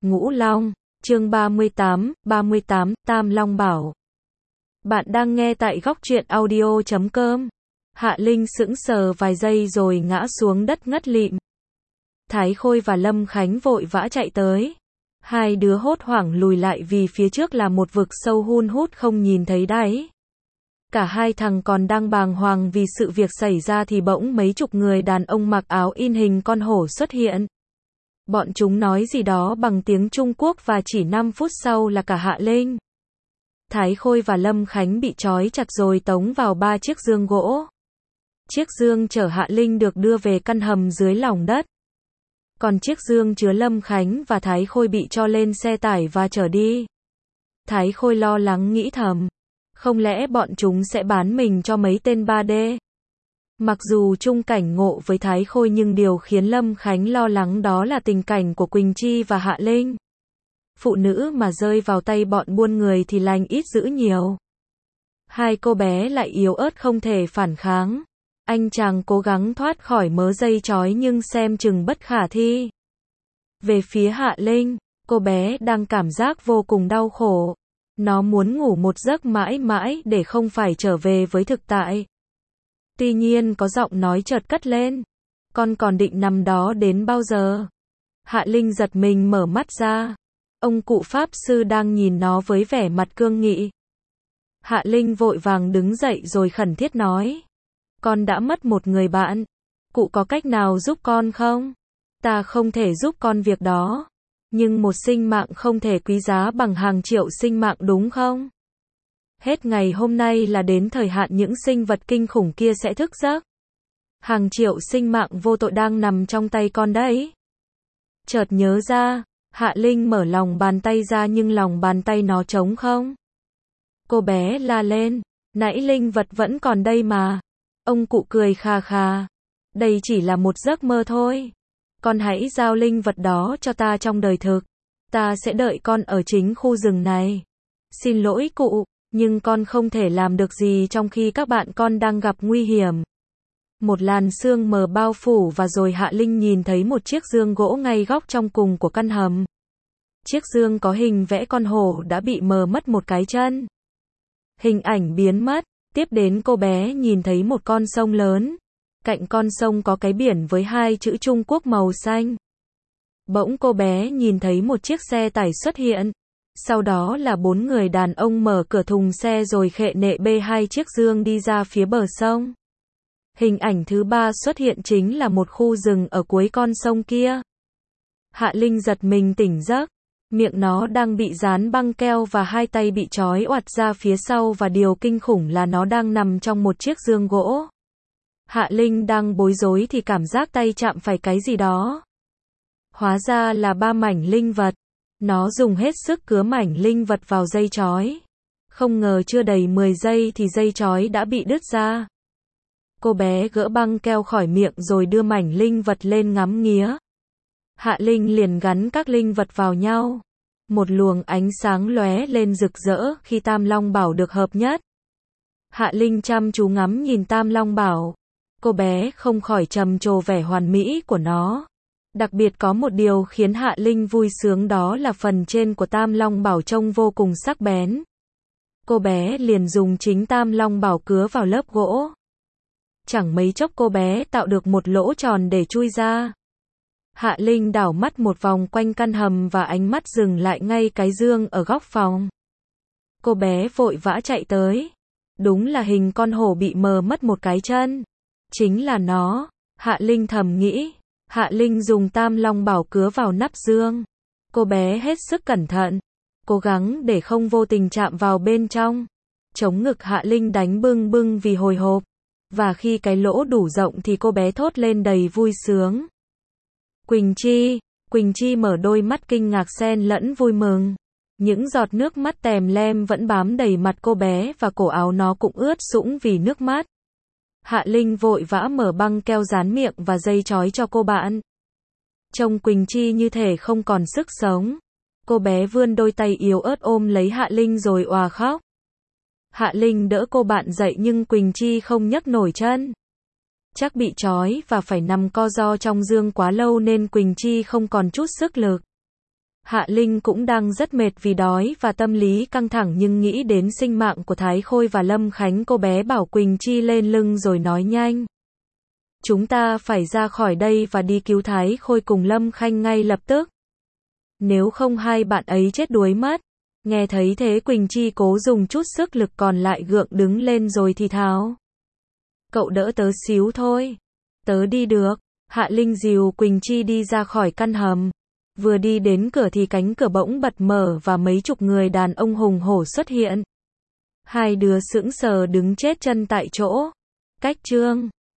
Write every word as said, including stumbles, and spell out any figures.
Ngũ Long, chương ba mươi tám, ba mươi tám, Tam Long Bảo. Bạn đang nghe tại góc truyện audio chấm com. Hạ Linh sững sờ vài giây rồi ngã xuống đất ngất lịm. Thái Khôi và Lâm Khánh vội vã chạy tới. Hai đứa hốt hoảng lùi lại vì phía trước là một vực sâu hun hút không nhìn thấy đáy. Cả hai thằng còn đang bàng hoàng vì sự việc xảy ra thì bỗng mấy chục người đàn ông mặc áo in hình con hổ xuất hiện. Bọn chúng nói gì đó bằng tiếng Trung Quốc và chỉ năm phút sau là cả Hạ Linh, Thái Khôi và Lâm Khánh bị trói chặt rồi tống vào ba chiếc giương gỗ. Chiếc giương chở Hạ Linh được đưa về căn hầm dưới lòng đất. Còn chiếc giương chứa Lâm Khánh và Thái Khôi bị cho lên xe tải và chở đi. Thái Khôi lo lắng nghĩ thầm, không lẽ bọn chúng sẽ bán mình cho mấy tên ba D? Mặc dù chung cảnh ngộ với Thái Khôi nhưng điều khiến Lâm Khánh lo lắng đó là tình cảnh của Quỳnh Chi và Hạ Linh. Phụ nữ mà rơi vào tay bọn buôn người thì lành ít dữ nhiều. Hai cô bé lại yếu ớt không thể phản kháng. Anh chàng cố gắng thoát khỏi mớ dây trói nhưng xem chừng bất khả thi. Về phía Hạ Linh, cô bé đang cảm giác vô cùng đau khổ. Nó muốn ngủ một giấc mãi mãi để không phải trở về với thực tại. Tuy nhiên có giọng nói chợt cất lên. Con còn định nằm đó đến bao giờ? Hạ Linh giật mình mở mắt ra. Ông cụ Pháp Sư đang nhìn nó với vẻ mặt cương nghị. Hạ Linh vội vàng đứng dậy rồi khẩn thiết nói. Con đã mất một người bạn. Cụ có cách nào giúp con không? Ta không thể giúp con việc đó. Nhưng một sinh mạng không thể quý giá bằng hàng triệu sinh mạng đúng không? Hết ngày hôm nay là đến thời hạn những sinh vật kinh khủng kia sẽ thức giấc. Hàng triệu sinh mạng vô tội đang nằm trong tay con đấy. Chợt nhớ ra, Hạ Linh mở lòng bàn tay ra nhưng lòng bàn tay nó trống không. Cô bé la lên, nãy linh vật vẫn còn đây mà. Ông cụ cười khà khà. Đây chỉ là một giấc mơ thôi. Con hãy giao linh vật đó cho ta trong đời thực. Ta sẽ đợi con ở chính khu rừng này. Xin lỗi cụ, nhưng con không thể làm được gì trong khi các bạn con đang gặp nguy hiểm. Một làn sương mờ bao phủ và rồi Hạ Linh nhìn thấy một chiếc giương gỗ ngay góc trong cùng của căn hầm. Chiếc giương có hình vẽ con hổ đã bị mờ mất một cái chân. Hình ảnh biến mất, tiếp đến cô bé nhìn thấy một con sông lớn. Cạnh con sông có cái biển với hai chữ Trung Quốc màu xanh. Bỗng cô bé nhìn thấy một chiếc xe tải xuất hiện. Sau đó là bốn người đàn ông mở cửa thùng xe rồi khệ nệ bê hai chiếc giương đi ra phía bờ sông. Hình ảnh thứ ba xuất hiện chính là một khu rừng ở cuối con sông kia. Hạ Linh giật mình tỉnh giấc. Miệng nó đang bị dán băng keo và hai tay bị trói oặt ra phía sau và điều kinh khủng là nó đang nằm trong một chiếc giương gỗ. Hạ Linh đang bối rối thì cảm giác tay chạm phải cái gì đó. Hóa ra là ba mảnh linh vật. Nó dùng hết sức cứa mảnh linh vật vào dây trói. Không ngờ chưa đầy mười giây thì dây trói đã bị đứt ra. Cô bé gỡ băng keo khỏi miệng rồi đưa mảnh linh vật lên ngắm nghía. Hạ Linh liền gắn các linh vật vào nhau. Một luồng ánh sáng lóe lên rực rỡ khi Tam Long Bảo được hợp nhất. Hạ Linh chăm chú ngắm nhìn Tam Long Bảo. Cô bé không khỏi trầm trồ vẻ hoàn mỹ của nó. Đặc biệt có một điều khiến Hạ Linh vui sướng đó là phần trên của Tam Long Bảo trông vô cùng sắc bén. Cô bé liền dùng chính Tam Long Bảo cứa vào lớp gỗ. Chẳng mấy chốc cô bé tạo được một lỗ tròn để chui ra. Hạ Linh đảo mắt một vòng quanh căn hầm và ánh mắt dừng lại ngay cái giường ở góc phòng. Cô bé vội vã chạy tới. Đúng là hình con hổ bị mờ mất một cái chân. Chính là nó, Hạ Linh thầm nghĩ. Hạ Linh dùng Tam Long Bảo cứa vào nắp giường. Cô bé hết sức cẩn thận, cố gắng để không vô tình chạm vào bên trong. Chống ngực Hạ Linh đánh bưng bưng vì hồi hộp. Và khi cái lỗ đủ rộng thì cô bé thốt lên đầy vui sướng. Quỳnh Chi, Quỳnh Chi mở đôi mắt kinh ngạc xen lẫn vui mừng. Những giọt nước mắt tèm lem vẫn bám đầy mặt cô bé và cổ áo nó cũng ướt sũng vì nước mắt. Hạ Linh vội vã mở băng keo dán miệng và dây trói cho cô bạn. Trông Quỳnh Chi như thể không còn sức sống. Cô bé vươn đôi tay yếu ớt ôm lấy Hạ Linh rồi òa khóc. Hạ Linh đỡ cô bạn dậy nhưng Quỳnh Chi không nhấc nổi chân. Chắc bị trói và phải nằm co ro trong giường quá lâu nên Quỳnh Chi không còn chút sức lực. Hạ Linh cũng đang rất mệt vì đói và tâm lý căng thẳng nhưng nghĩ đến sinh mạng của Thái Khôi và Lâm Khánh, cô bé bảo Quỳnh Chi lên lưng rồi nói nhanh. Chúng ta phải ra khỏi đây và đi cứu Thái Khôi cùng Lâm Khanh ngay lập tức. Nếu không hai bạn ấy chết đuối mất. Nghe thấy thế Quỳnh Chi cố dùng chút sức lực còn lại gượng đứng lên rồi thì thào. Cậu đỡ tớ xíu thôi. Tớ đi được. Hạ Linh dìu Quỳnh Chi đi ra khỏi căn hầm. Vừa đi đến cửa thì cánh cửa bỗng bật mở và mấy chục người đàn ông hùng hổ xuất hiện. Hai đứa sững sờ đứng chết chân tại chỗ. Cách chương